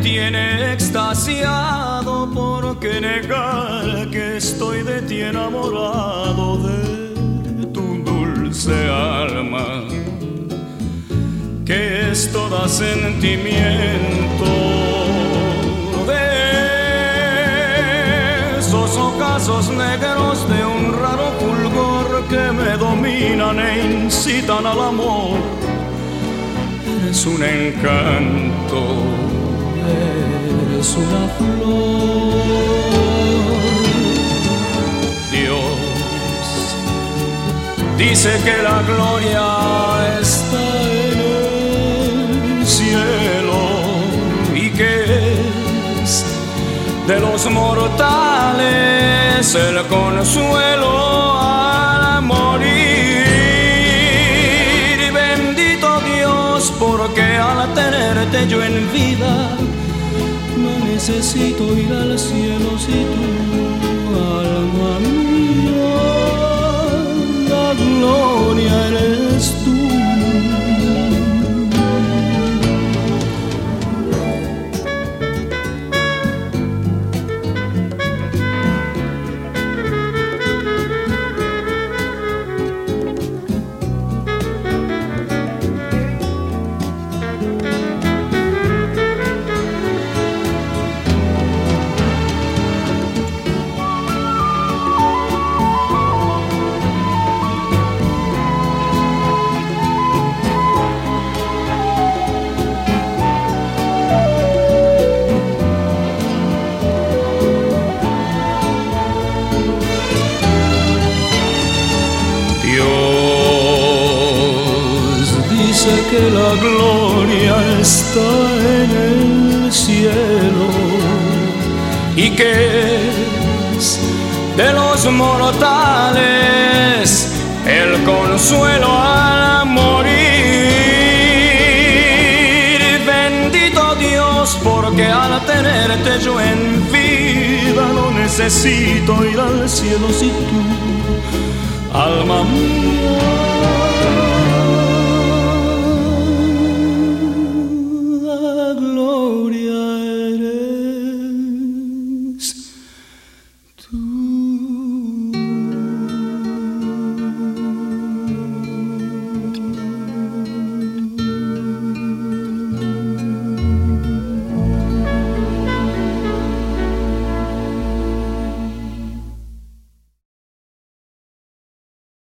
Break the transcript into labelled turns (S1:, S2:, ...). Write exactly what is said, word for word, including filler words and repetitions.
S1: tiene extasiado, ¿por qué negar que estoy de ti enamorado, de tu dulce alma, que es toda sentimiento, de esos ocasos negros de un raro fulgor que me dominan e incitan al amor? Eres un encanto, eres una flor. Dios dice que la gloria está en el cielo y que es de los mortales el consuelo al morir. Bendito Dios, porque al tenerte yo en vida no necesito ir al cielo si tú, alma mía, la gloria eres tú. Dice que la gloria está en el cielo y que es de los mortales el consuelo al morir. Bendito Dios, porque al tenerte yo en vida no necesito ir al cielo si tú, alma mía,